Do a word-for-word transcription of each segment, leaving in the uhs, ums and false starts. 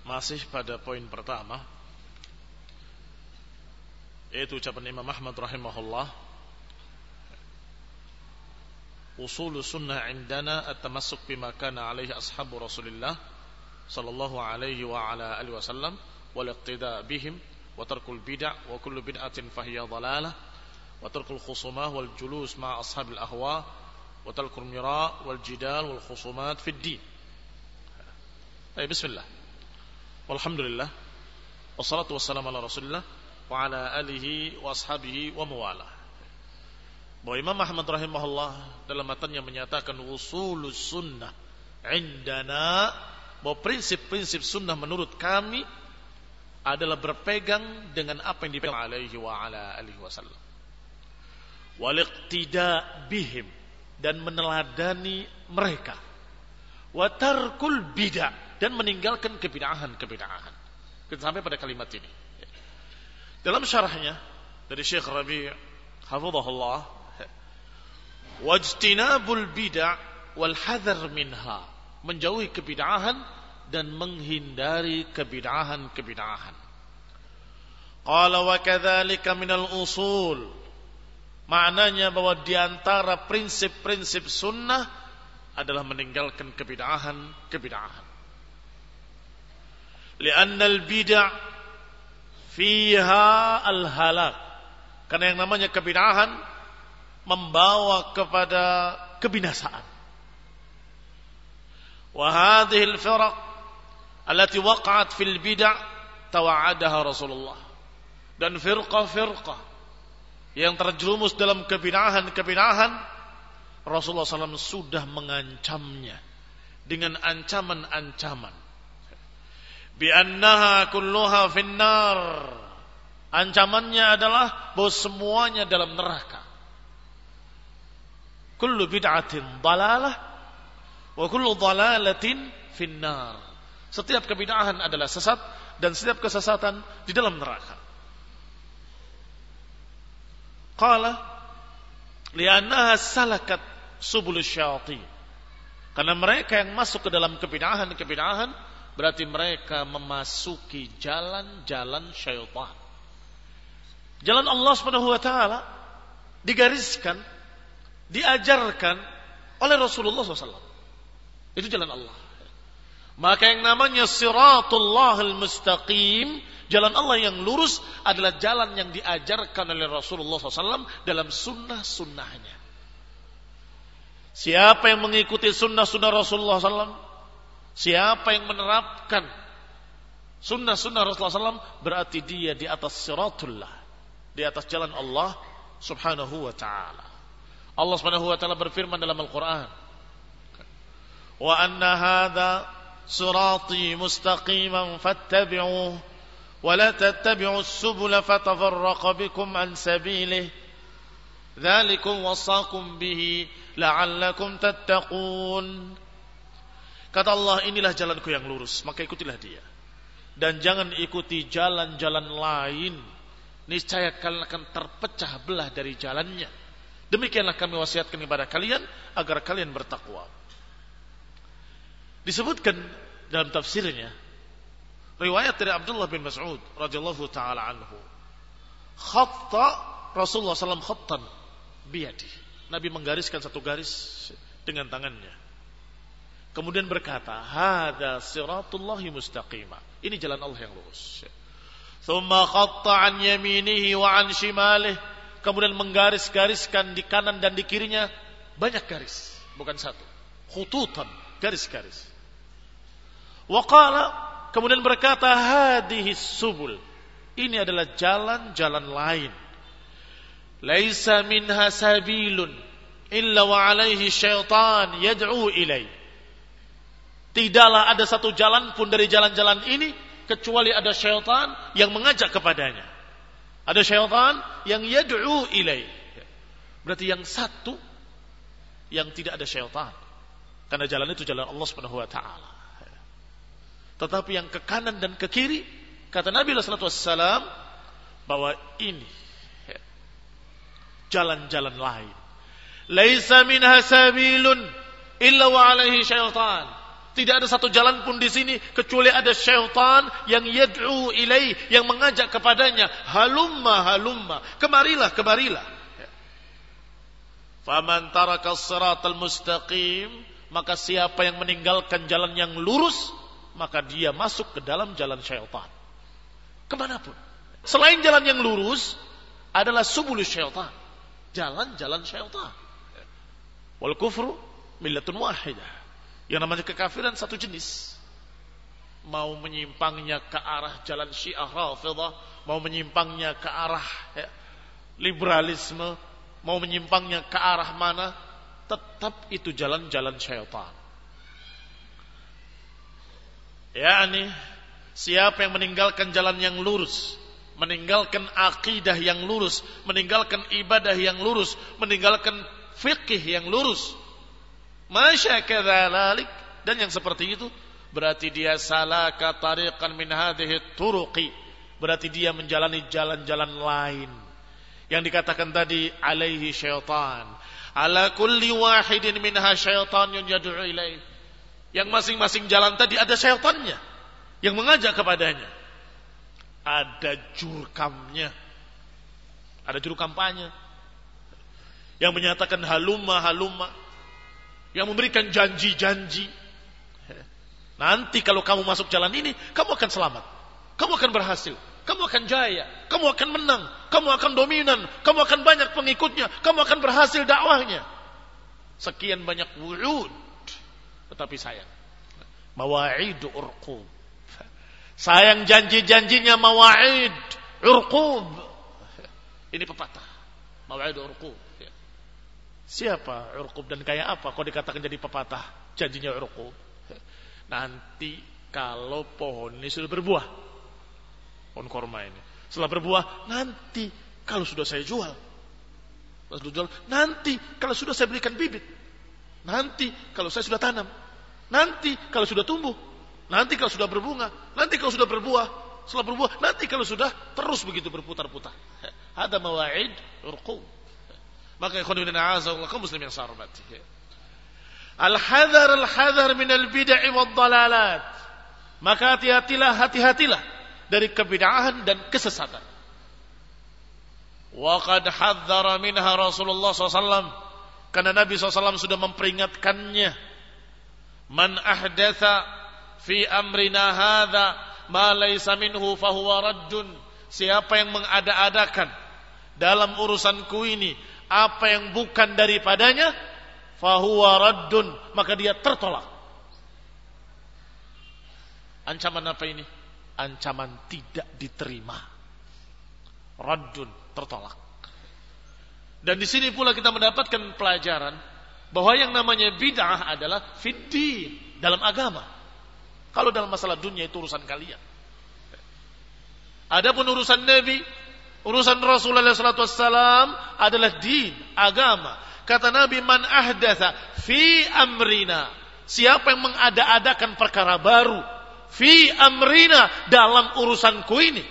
Masih pada poin pertama, yaitu ucapan Imam Ahmad rahimahullah, usul sunnah indana at-tamassuk bima kana alaihi ashabu Rasulillah sallallahu alaihi wa ala alihi wasallam wal iqtida bihim wa tarkul bid'ah wa kullu bid'atin fahiya dhalalah wa tarkul khusumah wal julus ma ashabil ahwa wa tarkul mira wal jidal wal khusumat fid din. Baik, bismillah. Walhamdulillah wassalatu wassalamu ala Rasulillah wa ala alihi wa ashabihi wa mawalah. Bahwa Imam Ahmad rahimahullah dalam matanya menyatakan usulus sunnah indana, bahwa prinsip-prinsip sunnah menurut kami adalah berpegang dengan apa yang dipegang alaihi wa ala alihi wasallam, wal iqtida bihim, dan meneladani mereka, wa tarkul bid'ah, dan meninggalkan kebid'ahan-kebid'ahan. Kita sampai pada kalimat ini. Dalam syarahnya dari Syekh Rabi' hafizahullah, wajtinabul bid'ah wal hadar minha, menjauhi kebid'ahan dan menghindari kebid'ahan-kebid'ahan. Qala wa kadzalika minal usul, maknanya bahwa di antara prinsip-prinsip sunnah adalah meninggalkan kebid'ahan-kebid'ahan. Lianna al-bid'ah fiha al-halak, karena yang namanya kebid'ahan membawa kepada kebinasaan. Wa hadhihi al-firaq allati waqa'at fil bid'ah tawa'adaha Rasulullah, dan firqah-firqah yang terjerumus dalam kebid'ahan-kebid'ahan, Rasulullah sallallahu alaihi wasallam sudah mengancamnya dengan ancaman-ancaman. Bi'annaha kulluha finnar, ancamannya adalah bahwa semuanya dalam neraka. Kullu bid'atin dalalah wa kullu dalalatin finnar, setiap kebid'ahan adalah sesat dan setiap kesesatan di dalam neraka. Qala li'annaha salakat subulus syayatin, karena mereka yang masuk ke dalam kebid'ahan-kebid'ahan berarti mereka memasuki jalan-jalan syaitan. Jalan Allah Subhanahu wa taala digariskan, diajarkan oleh Rasulullah shallallahu alaihi wasallam. Itu jalan Allah. Maka yang namanya Siratullahil Mustaqim, jalan Allah yang lurus, adalah jalan yang diajarkan oleh Rasulullah shallallahu alaihi wasallam dalam sunnah-sunnahnya. Siapa yang mengikuti sunnah-sunnah Rasulullah shallallahu alaihi wasallam, siapa yang menerapkan sunnah-sunnah Rasulullah shallallahu alaihi wasallam, berarti dia di atas siratullah, di atas jalan Allah subhanahu wa ta'ala. Allah subhanahu wa ta'ala berfirman dalam Al-Quran, wa anna hadha sirati mustaqiman fattabi'uh wa la tattabi'us subula fatafarraqa bikum an sabilih dzalikum wasaqum bihi la'allakum tattaqun. Kata Allah, inilah jalanku yang lurus, maka ikutilah dia. Dan jangan ikuti jalan-jalan lain, niscaya kalian akan terpecah belah dari jalannya. Demikianlah kami wasiatkan kepada kalian agar kalian bertakwa. Disebutkan dalam tafsirnya, riwayat dari Abdullah bin Mas'ud radhiyallahu taala anhu, khatta Rasulullah sallallahu alaihi wasallam khattan biyadi, Nabi menggariskan satu garis dengan tangannya. Kemudian berkata, hadza siratullahi mustaqima, ini jalan Allah yang lurus. Tsumma khatta an yaminihi wa an shimalihi, kemudian menggaris-gariskan di kanan dan di kirinya banyak garis, bukan satu, khututan, garis-garis. Wa qala, kemudian berkata, hadhihi subul, ini adalah jalan-jalan lain. Laisa minha sabilun illa wa alaihi syaitan yad'u ilai. Tidaklah ada satu jalan pun dari jalan-jalan ini kecuali ada syaitan yang mengajak kepadanya. Ada syaitan yang yad'u ilai. Berarti yang satu yang tidak ada syaitan, karena jalan itu jalan Allah Subhanahu wa taala. Tetapi yang ke kanan dan ke kiri, kata Nabi sallallahu alaihi wasallam, bahwa ini jalan-jalan lain. Laisa minha sabilun illa wa alaihi syaitan. Tidak ada satu jalan pun di sini kecuali ada syaitan yang yad'u ilaih, yang mengajak kepadanya. Halumma halumma, kemarilah kemarilah. Faman taraka as-siratal mustaqim, maka siapa yang meninggalkan jalan yang lurus, maka dia masuk ke dalam jalan syaitan. Kemanapun. Selain jalan yang lurus adalah subulus syaitan, jalan-jalan syaitan. Wal kufru millatun wahidah. Yang namanya kekafiran satu jenis. Mau menyimpangnya ke arah jalan Syiah Rafidhah, mau menyimpangnya ke arah ya, liberalisme, mau menyimpangnya ke arah mana, tetap itu jalan-jalan syaitan. yakni siapa yang meninggalkan jalan yang lurus, meninggalkan akidah yang lurus, meninggalkan ibadah yang lurus, meninggalkan fikih yang lurus, masya kadzalik, dan yang seperti itu berarti dia salaka tariqan min hadhihi turuqi, berarti dia menjalani jalan-jalan lain yang dikatakan tadi alaihi syaitan, ala kulli wahidin minha syaitanun yad'u ilaih, yang masing-masing jalan tadi ada syaitannya yang mengajak kepadanya, ada jurkamnya, ada juru kampanye yang menyatakan halumma halumma, yang memberikan janji-janji. Nanti kalau kamu masuk jalan ini, kamu akan selamat, kamu akan berhasil, kamu akan jaya, kamu akan menang, kamu akan dominan, kamu akan banyak pengikutnya, kamu akan berhasil dakwahnya. Sekian banyak wujud, tetapi sayang, mawa'id urqub. Sayang janji-janjinya mawa'id urqub. Ini pepatah, mawa'id urqub. Siapa urqub dan kayak apa kok dikatakan jadi pepatah janjinya urqub? Nanti kalau pohon ini sudah berbuah, pohon korma ini setelah berbuah, nanti kalau sudah saya jual, sudah jual, nanti kalau sudah saya belikan bibit, nanti kalau saya sudah tanam, nanti kalau sudah tumbuh, nanti kalau sudah berbunga, nanti kalau sudah berbuah, setelah berbuah, nanti kalau sudah terus begitu berputar-putar. Ada mawa'id urqub. Maka ikhwan fillah a'azzallahu kaum muslimin yang saya hormati, al-hadar al-hadar min al-bid'ah wad dalalat. Maka hati-hatilah, hati-hatilah dari kebid'ahan dan kesesatan. Wa qad hadzara minha Rasulullah sallallahu alaihi wasallam, karena Nabi sallallahu alaihi wasallam sudah memperingatkannya. Man ahdatsa fi amrina hadza ma laysa minhu fa huwa raddun. Siapa yang mengada-adakan dalam urusanku ini apa yang bukan daripadanya, fahuwa raddun, maka dia tertolak. Ancaman apa ini? Ancaman tidak diterima. Raddun, tertolak. Dan di sini pula kita mendapatkan pelajaran bahwa yang namanya bid'ah adalah fiddin, dalam agama. Kalau dalam masalah dunia itu urusan kalian. Adapun urusan Nabi, urusan Rasulullah shallallahu alaihi wasallam adalah din, agama. Kata Nabi, man ahdatha fi amrina, siapa yang mengada-adakan perkara baru, fi amrina, dalam urusanku ini.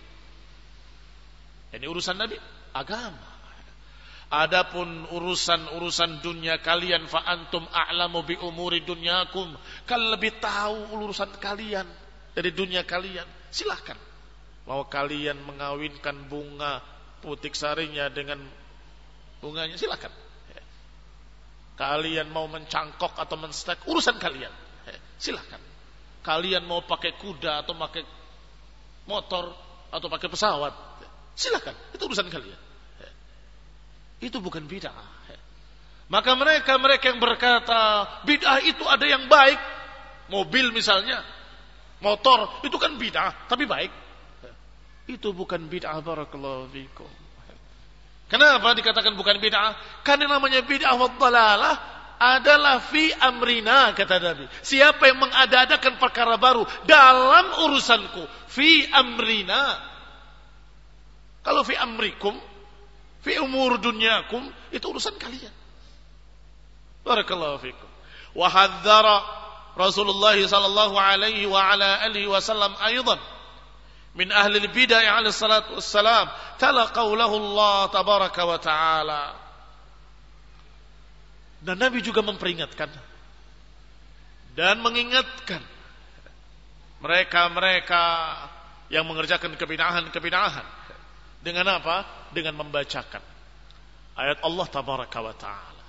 Ini urusan Nabi, agama. Adapun urusan-urusan dunia kalian, fa antum a'lamu bi umuri dunyakum, kalian lebih tahu urusan kalian dari dunia kalian. Silahkan. Mau kalian mengawinkan bunga putik sarinya dengan bunganya, silakan. Kalian mau mencangkok atau menstek, urusan kalian, silakan. Kalian mau pakai kuda atau pakai motor atau pakai pesawat, silakan, itu urusan kalian. Itu bukan bid'ah. Maka mereka mereka yang berkata bid'ah itu ada yang baik, mobil misalnya, motor itu kan bid'ah tapi baik. Itu bukan bid'ah, barakallahu fikum. Kenapa dikatakan bukan bid'ah? Karena namanya bid'ah wa dhalalah adalah fi amrina, kata Nabi. Siapa yang mengada-adakan perkara baru dalam urusanku, fi amrina. Kalau fi amrikum, fi umur dunyakum, itu urusan kalian. Barakallahu fikum. Wa hadzara Rasulullah sallallahu alaihi wa ala alihi wasallam aidan min ahli al-bid'ah alaihi salatu wassalam, tala qaulahu Allah tabaraka wa taala. Dan Nabi juga memperingatkan dan mengingatkan mereka-mereka yang mengerjakan kebid'ahan-kebid'ahan dengan apa? Dengan membacakan ayat Allah tabaraka wa ta'ala.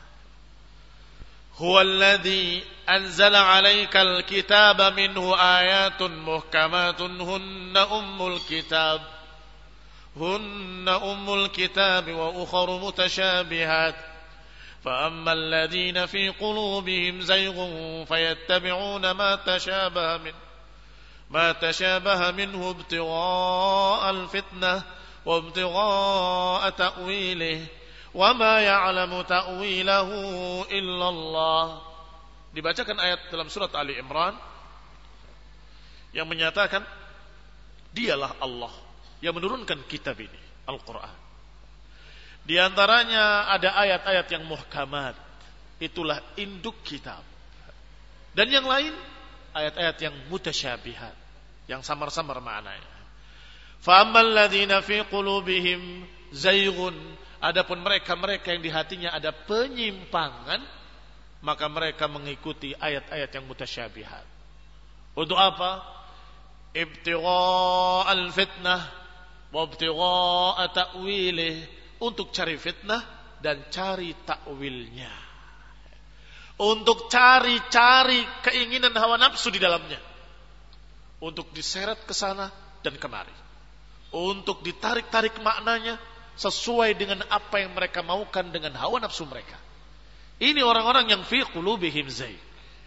Huwallazi anzala 'alaikal kitaba minhu ayatun muhkamatun hunna ummul kitab hunna ummul kitab wa ukhra mutasyabihat فأما الذين في قلوبهم زيغ فيتبعون ما تشابه منه ما تشابه منه ابتغاء الفتنة وابتغاء تأويله وما يعلم تأويله إلا الله. Dibacakan ayat dalam surat Ali Imran yang menyatakan dialah Allah yang menurunkan kitab ini, Al-Quran. Di antaranya ada ayat-ayat yang muhkamat, itulah induk kitab. Dan yang lain ayat-ayat yang mutasyabihat, yang samar-samar maknanya. Fa ammal ladzina fi qulubihim zayghun, adapun mereka-mereka yang di hatinya ada penyimpangan, maka mereka mengikuti ayat-ayat yang mutasyabihat. Untuk apa? Ibtigha'al fitnah wa ibtigha'a ta'wilih, untuk cari fitnah dan cari takwilnya, untuk cari-cari keinginan hawa nafsu di dalamnya, untuk diseret ke sana dan kemari, untuk ditarik-tarik maknanya sesuai dengan apa yang mereka maukan dengan hawa nafsu mereka. Ini orang-orang yang fi qulubihim zayg.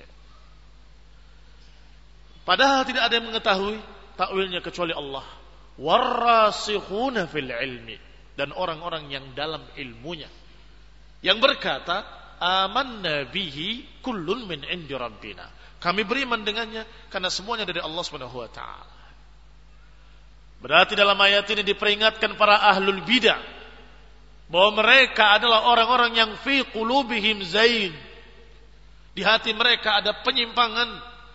Padahal tidak ada yang mengetahui takwilnya kecuali Allah. Warrasikhuna fil ilmi, dan orang-orang yang dalam ilmunya, yang berkata amanna bihi kullun min indi rabbina, kami beriman dengannya karena semuanya dari Allah Subhanahu wa taala. Berarti dalam ayat ini diperingatkan para ahlul bidah bahwa mereka adalah orang-orang yang fi qulubihim zain, di hati mereka ada penyimpangan.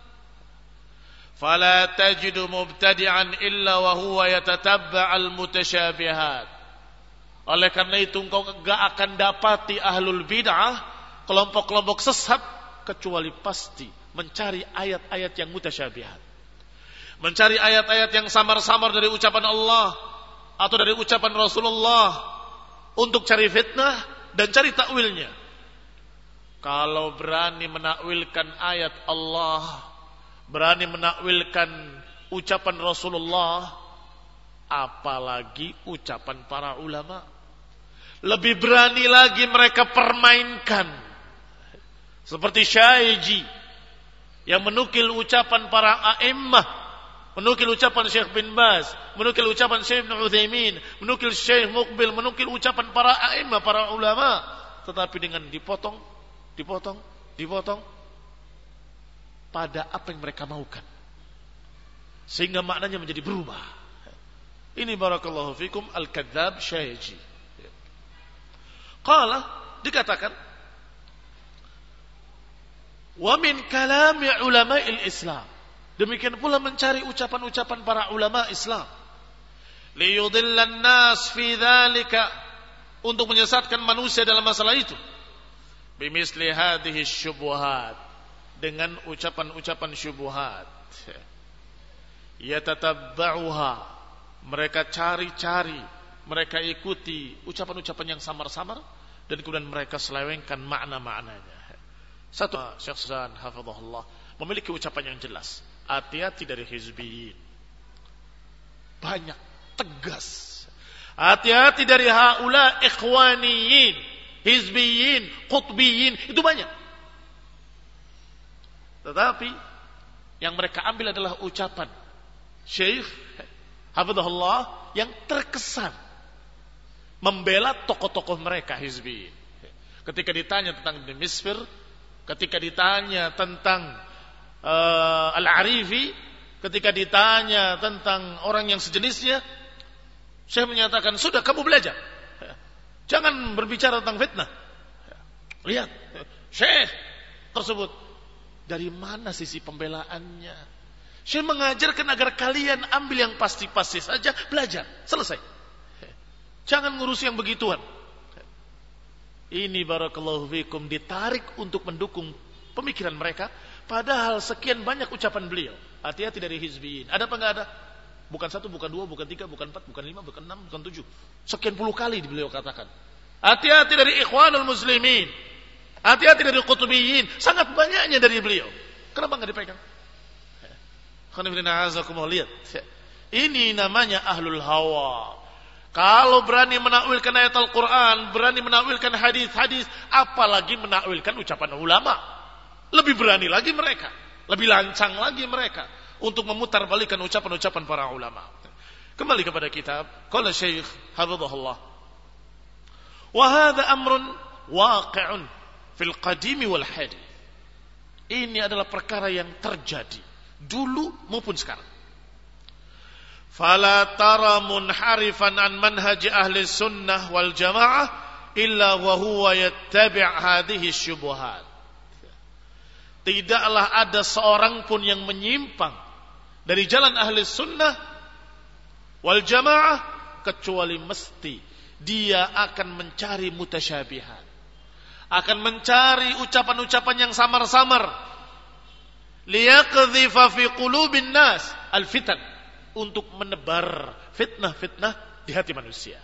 Fala tajidu mubtadi'an illa wa huwa yatatabba'al mutasyabihat. Oleh karena itu engkau enggak akan dapati ahlul bid'ah, kelompok-kelompok sesat, kecuali pasti mencari ayat-ayat yang mutasyabihat, mencari ayat-ayat yang samar-samar dari ucapan Allah atau dari ucapan Rasulullah untuk cari fitnah dan cari takwilnya. Kalau berani menakwilkan ayat Allah, berani menakwilkan ucapan Rasulullah, apalagi ucapan para ulama. Lebih berani lagi mereka permainkan, seperti Syaiji yang menukil ucapan para a'immah, menukil ucapan Syekh bin Baz, menukil ucapan Syekh Ibn Uthaymin, menukil Syekh Muqbil, menukil ucapan para a'immah, para ulama, tetapi dengan dipotong, dipotong, dipotong pada apa yang mereka maukan, sehingga maknanya menjadi berubah. Ini barakallahu fikum al-kadzdzab Syaiji. Qala, dikatakan wa min kalami ulama'il Islam, demikian pula mencari ucapan-ucapan para ulama Islam, liyudillan nas fi dzalika, untuk menyesatkan manusia dalam masalah itu, bimisli hadhihi syubhat, dengan ucapan-ucapan syubhat, yatatabba'uha, mereka cari-cari, mereka ikuti ucapan-ucapan yang samar-samar, dan kemudian mereka selewengkan makna-maknanya. Satu, Syekh Suzan hafizahullah memiliki ucapan yang jelas, hati-hati dari hizbiyin. Banyak, tegas. Hati-hati dari haula ikhwaniyin, hizbiyin, qutbiyin, itu banyak. Tetapi yang mereka ambil adalah ucapan Syekh hafizahullah yang terkesan membela tokoh-tokoh mereka hizbi. Ketika ditanya tentang Ibn Misfir, ketika ditanya tentang uh, Al-Arifi, ketika ditanya tentang orang yang sejenisnya, Syekh menyatakan, sudah kamu belajar, jangan berbicara tentang fitnah. Lihat Syekh tersebut dari mana sisi pembelaannya. Syekh mengajarkan agar kalian ambil yang pasti-pasti saja, belajar, selesai. Jangan ngurus yang begituan. Ini barakallahu fikum ditarik untuk mendukung pemikiran mereka, Padahal sekian banyak ucapan beliau. Hati-hati dari hizbiyin. Ada apa enggak ada? Bukan satu, bukan dua, bukan tiga, bukan empat, bukan lima, bukan enam, bukan tujuh. Sekian puluh kali beliau katakan. Hati-hati dari ikhwanul muslimin. Hati-hati dari qutubiyin. Sangat banyaknya dari beliau. Kenapa enggak dipegang? Lihat. Ini namanya ahlul hawa. Kalau berani menakwilkan ayat Al-Quran, berani menakwilkan hadis-hadis, apalagi menakwilkan ucapan ulama. Lebih berani lagi mereka. Lebih lancang lagi mereka. Untuk memutarbalikkan ucapan-ucapan para ulama. Kembali kepada kitab. Qala Syekh hafizahullah. Wa hadha amrun waqi'un fil qadimi wal hadith. Ini adalah perkara yang terjadi dulu maupun sekarang. Fala tara munharifan an manhaj ahli sunnah wal jamaah illa wa huwa yattabi' hadhihi syubuhat. Tidaklah ada seorang pun yang menyimpang dari jalan ahli sunnah wal jamaah kecuali mesti dia akan mencari mutasyabihat, akan mencari ucapan-ucapan yang samar-samar, liyaqdhifa fi qulubin nas al-fitan, untuk menebar fitnah-fitnah di hati manusia.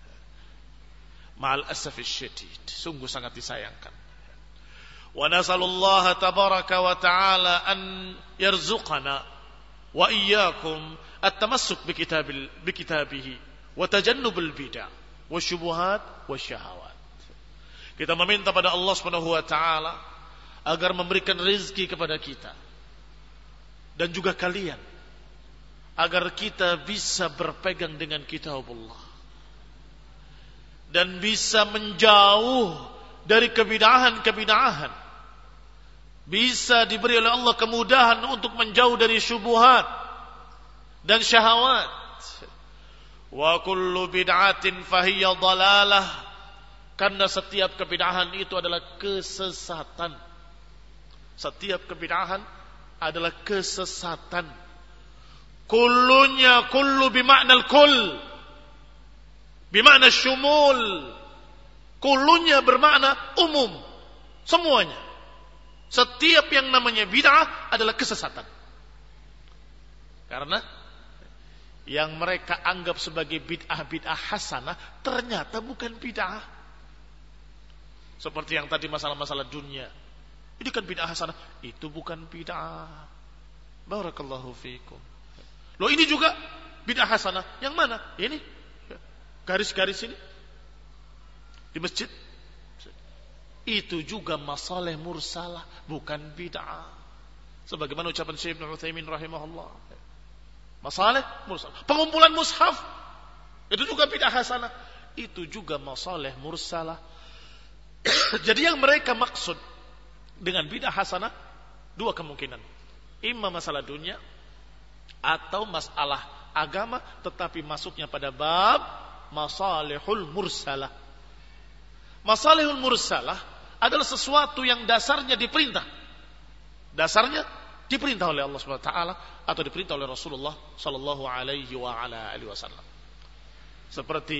Ma'al asafis syadid, sungguh sangat disayangkan. Wa nasallallahu tabaraka wa ta'ala an yarzuqana wa iyyakum at-tamassuk bi kitabil bi kitabihi wa tajannubul bid'ah wa syubuhat wa syahawat. Kita meminta pada Allah Subhanahu wa taala agar memberikan rezeki kepada kita dan juga kalian, agar kita bisa berpegang dengan kitab Allah dan bisa menjauh dari kebidahan-kebidahan, bisa diberi oleh Allah kemudahan untuk menjauh dari syubhat dan syahwat. Wa kullu bid'atin fahiya dhalalah, karena setiap kebidahan itu adalah kesesatan. Setiap kebidahan adalah kesesatan. Kullunya kullu bima'nal kull, bima'na syumul. Kullunya bermakna umum, semuanya. Setiap yang namanya bid'ah adalah kesesatan. Karena yang mereka anggap sebagai bid'ah-bid'ah hasanah ternyata bukan bid'ah. Seperti yang tadi masalah-masalah dunia. Ini kan bid'ah hasanah, itu bukan bid'ah. Barakallahu fiikum. Loh, ini juga bid'ah hasanah. Yang mana? Ini garis-garis ini di masjid. Itu juga masalah mursalah, bukan bid'ah. Sebagaimana ucapan Syekh Ibnu Utsaimin rahimahullah. Masalah mursalah. Pengumpulan mushaf itu juga bid'ah hasanah. Itu juga masalah mursalah. Jadi yang mereka maksud dengan bid'ah hasanah dua kemungkinan. Imma masalah dunia atau masalah agama, tetapi masuknya pada bab masalihul mursalah. Masalihul mursalah adalah sesuatu yang dasarnya diperintah. Dasarnya diperintah oleh Allah Subhanahu wa taala atau diperintah oleh Rasulullah sallallahu alaihi wa ala alihi wasallam. Seperti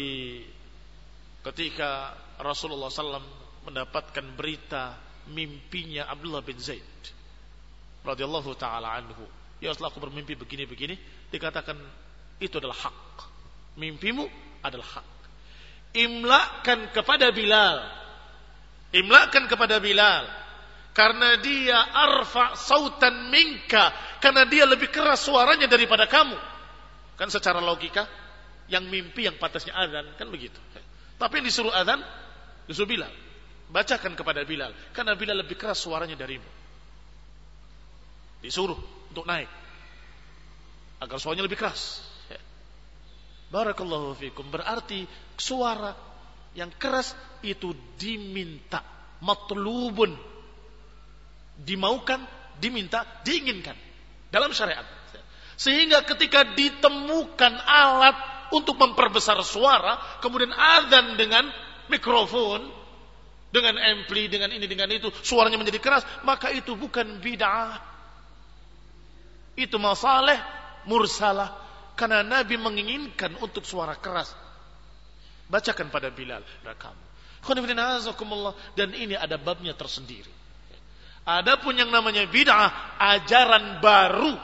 ketika Rasulullah sallallahu alaihi wasallam mendapatkan berita mimpinya Abdullah bin Zaid radhiyallahu taala anhu. Ya Rasulullah, aku bermimpi begini-begini, dikatakan itu adalah hak. Mimpimu adalah hak. Imlakan kepada Bilal, imlakan kepada Bilal, karena dia arfa sautan minka, karena dia lebih keras suaranya daripada kamu. Kan secara logika yang mimpi yang pantasnya azan, kan begitu. Tapi yang disuruh azan disuruh Bilal, bacakan kepada Bilal, karena Bilal lebih keras suaranya darimu. Disuruh untuk naik agar suaranya lebih keras. Barakallahu fikum. Berarti suara yang keras itu diminta, matlubun, dimaukan, diminta, diinginkan dalam syariat. Sehingga ketika ditemukan alat untuk memperbesar suara, kemudian adzan dengan mikrofon, dengan ampli, dengan ini, dengan itu, suaranya menjadi keras, maka itu bukan bid'ah. Itu masalah mursalah. Karena Nabi menginginkan untuk suara keras. Bacakan pada Bilal, dan kamu. Dan ini ada babnya tersendiri. Adapun yang namanya bid'ah, ajaran baru,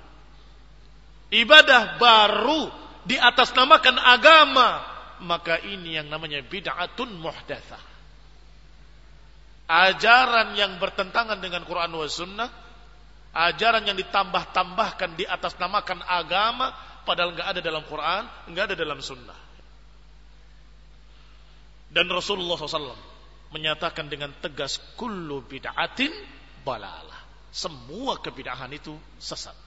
ibadah baru diatasnamakan agama, maka ini yang namanya bid'atun muhdatsah. Ajaran yang bertentangan dengan Quran wa sunnah, ajaran yang ditambah-tambahkan diatasnamakan agama, padahal enggak ada dalam Quran, enggak ada dalam sunnah. Dan Rasulullah shallallahu alaihi wasallam menyatakan dengan tegas, kullu bid'atin dalalah. Semua kebid'ahan itu sesat.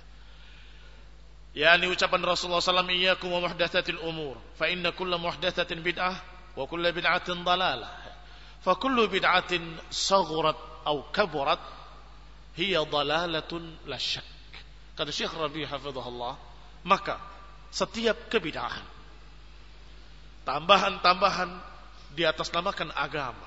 Ya, ini ucapan Rasulullah shallallahu alaihi wasallam, iyyakum wa muhdatsatil umur, fa inna kulla muhdatsatin bid'ah wa kulla bid'atin dalalah. Fa kullu bid'atin saghurat aw kaburat hiya dalalatun la syak. Kata Syekh Rabi' hafizahullah, maka setiap kebid'ahan, tambahan-tambahan di atas namakan agama,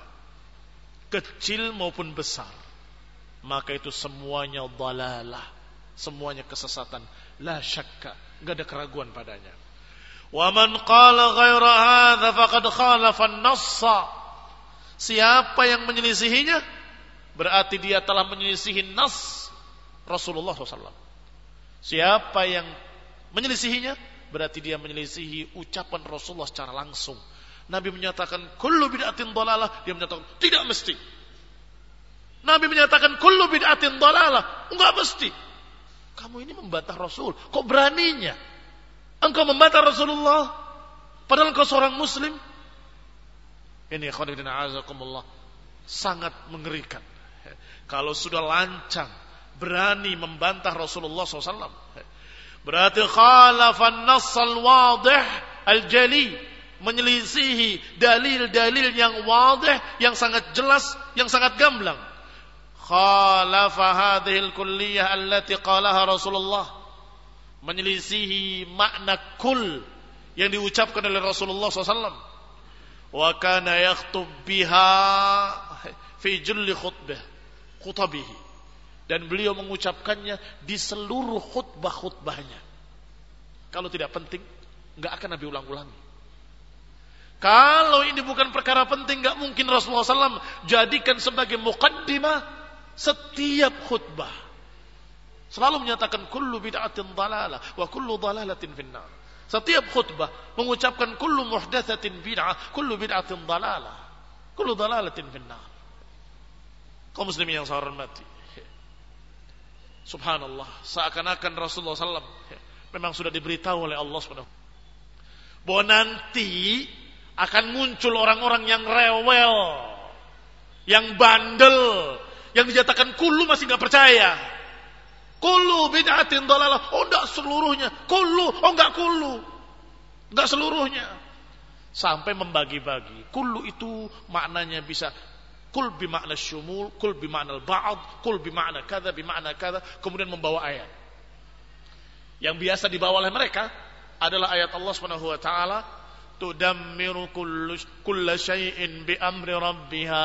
kecil maupun besar, maka itu semuanya dalalah, semuanya kesesatan, la syakka, enggak ada keraguan padanya. Wa man qala ghaira hadza faqad khalafa an-nassa. Siapa yang menyelisihinya, berarti dia telah menyelisihi nas Rasulullah shallallahu alaihi wasallam. Siapa yang menyelisihinya, berarti dia menyelisihi ucapan Rasulullah secara langsung. Nabi menyatakan kullu bid'atin dalalah, dia menyatakan tidak mesti. Nabi menyatakan kullu bid'atin dalalah, enggak mesti. Kamu ini membantah Rasul, kok beraninya engkau membantah Rasulullah padahal engkau seorang muslim? Ini khonibina azakumullah, sangat mengerikan. Kalau sudah lancang berani membantah Rasulullah shallallahu alaihi wasallam, berarti khalafan nassal wadih al-jali, menyelisihi dalil-dalil yang wadih, yang sangat jelas, yang sangat gamblang. Khalafa hadhil kulliyah allati qalaha Rasulullah, menyelisihi makna kul yang diucapkan oleh Rasulullah shallallahu alaihi wasallam. Wa kana yakhtub biha fi julli khutbah khutabihi, dan beliau mengucapkannya di seluruh khutbah-khutbahnya. Kalau tidak penting, enggak akan Nabi ulang-ulangi. Kalau ini bukan perkara penting, enggak mungkin Rasulullah shallallahu alaihi wasallam jadikan sebagai muqaddimah setiap khutbah. Selalu menyatakan kullu bid'atin dalalah wa kullu dalalatin finnar. Setiap khutbah mengucapkan kullu muhdatsatin bid'ah, kullu bid'atin dalalah, kullu dalalatin finnar. Kaum muslimin yang saya hormati, subhanallah, seakan-akan Rasulullah shallallahu alaihi wasallam memang sudah diberitahu oleh Allah subhanahu wa taala bahwa nanti akan muncul orang-orang yang rewel, yang bandel, yang dijatakan kullu masih enggak percaya. Kullu bid'atin dalalah, oh enggak seluruhnya. Kullu, oh enggak kullu, enggak seluruhnya. Sampai membagi-bagi. Kullu itu maknanya bisa kul bimakna syumul, kul bimakna al-ba'd, kul bimakna kadza, bimakna kadza, kemudian membawa ayat. Yang biasa dibawa oleh mereka adalah ayat Allah Subhanahu wa taala, tudammiru kulla syai'in bi amri rabbiha.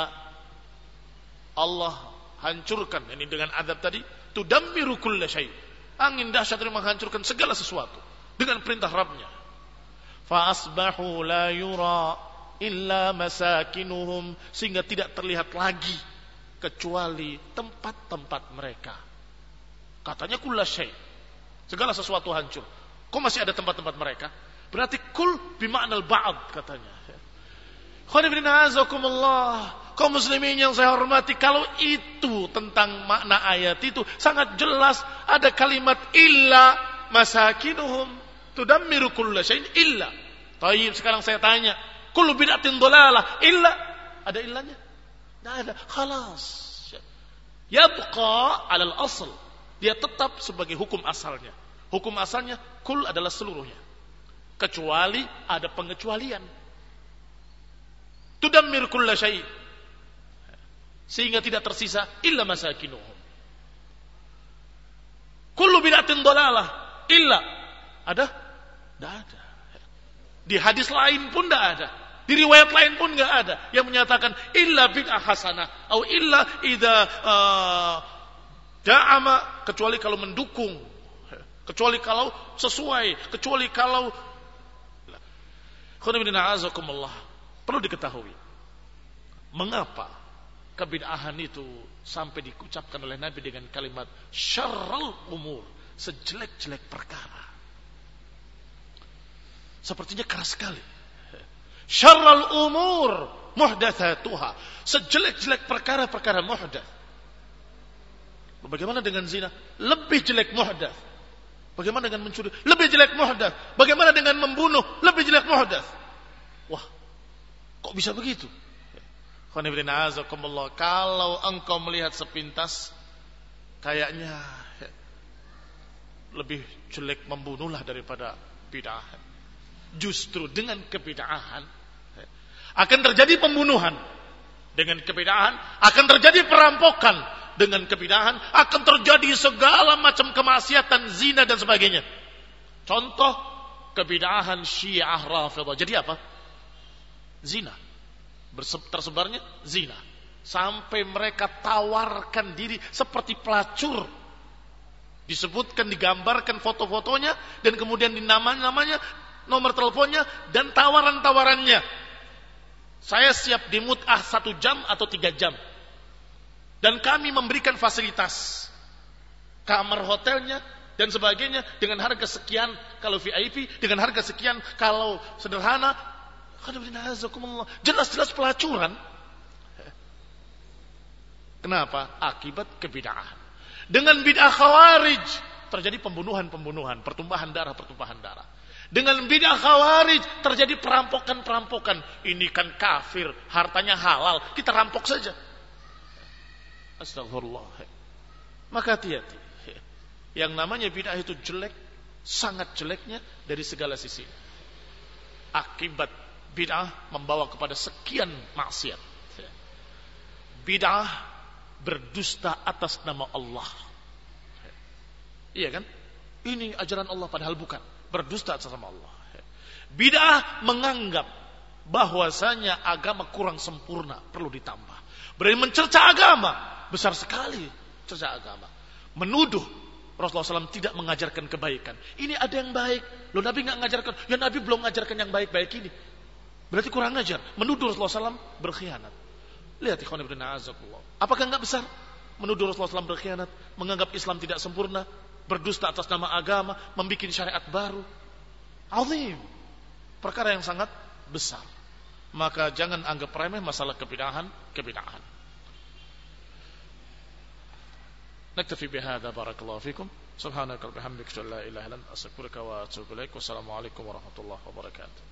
Allah hancurkan, ini dengan azab tadi, tudammiru kulla syai', angin dahsyat yang menghancurkan segala sesuatu dengan perintah Rabbnya. Fa asbahu la yura illa masakinuhum, sehingga tidak terlihat lagi kecuali tempat-tempat mereka. Katanya kulla syai', segala sesuatu hancur, kok masih ada tempat-tempat mereka? Berarti kul bimakna al-ba'd katanya. Khonibina azakumullah, kaum muslimin yang saya hormati, kalau itu tentang makna ayat itu sangat jelas, ada kalimat illa masakinuhum tudammiru kulla syai'in illa. Tayyib, sekarang saya tanya, kullu bid'atin dalalah illa, ada illanya? Tidak ada. Khalas, yabqa alal asl, dia tetap sebagai hukum asalnya. Hukum asalnya kul adalah seluruhnya, kecuali ada pengecualian. Tudammir kulla syai', sehingga tidak tersisa illa masakinuhum. Kullu bid'atin dalalah illa, ada? Tidak ada. Di hadis lain pun tidak ada, di riwayat lain pun tidak ada yang menyatakan illa bid'ah hasanah atau illa idza uh, da'ama, kecuali kalau mendukung, kecuali kalau sesuai, kecuali kalau. Khonibina azakumullah, perlu diketahui mengapa kebid'ahan itu sampai diucapkan oleh Nabi dengan kalimat syarrul umur, sejelek-jelek perkara. Sepertinya keras sekali. Syarrul umur muhdatsatuha, sejelek-jelek perkara-perkara muhdats. Bagaimana dengan zina? Lebih jelek muhdats. Bagaimana dengan mencuri? Lebih jelek muhdats. Bagaimana dengan membunuh? Lebih jelek muhdats. Wah, kok bisa begitu? Kalau engkau melihat sepintas, kayaknya lebih jelek membunuhlah daripada bid'ah. Justru dengan kebid'ahan akan terjadi pembunuhan. Dengan kebid'ahan akan terjadi perampokan. Dengan kebid'ahan akan terjadi segala macam kemaksiatan, zina dan sebagainya. Contoh kebid'ahan Syiah Rafidhah. Jadi apa? Zina. Tersebarnya zina. Sampai mereka tawarkan diri seperti pelacur. Disebutkan, digambarkan foto-fotonya, dan kemudian dinamanya-namanya, nomor teleponnya, dan tawaran-tawarannya. Saya siap dimut'ah satu jam atau tiga jam. Dan kami memberikan fasilitas. Kamar hotelnya, dan sebagainya, dengan harga sekian kalau V I P, dengan harga sekian kalau sederhana. Jelas-jelas pelacuran. Kenapa? Akibat kebid'ahan. Dengan bid'ah khawarij terjadi pembunuhan-pembunuhan, pertumpahan darah, pertumpahan darah. Dengan bid'ah khawarij terjadi perampokan-perampokan. Ini kan kafir, hartanya halal, kita rampok saja. Astagfirullah. Maka hati-hati. Yang namanya bid'ah itu jelek, sangat jeleknya dari segala sisi. Akibat bid'ah membawa kepada sekian maksiat. Bid'ah berdusta atas nama Allah. Iya kan? Ini ajaran Allah padahal bukan. Berdusta atas nama Allah. Bid'ah menganggap bahwasanya agama kurang sempurna, perlu ditambah. Berani mencerca agama, besar sekali cerca agama. Menuduh Rasulullah shallallahu alaihi wasallam tidak mengajarkan kebaikan. Ini ada yang baik, loh Nabi nggak mengajarkan. Ya Nabi belum mengajarkan yang baik-baik ini. Berarti kurang ajar. Menuduh Rasulullah shallallahu alaihi wasallam berkhianat. Lihat ikhwan ibn a'azakullah. Apakah enggak besar? Menuduh Rasulullah shallallahu alaihi wasallam berkhianat, menganggap Islam tidak sempurna, berdusta atas nama agama, membuat syariat baru. Azim. Perkara yang sangat besar. Maka jangan anggap remeh masalah kebid'ahan, kebid'ahan. Naktafi bihadza barakallahu fikum. Subhanaka wa bihamdika la ilaha illa anta astaghfiruka wa atubu ilaik. Wassalamu alaikum warahmatullahi wabarakatuh.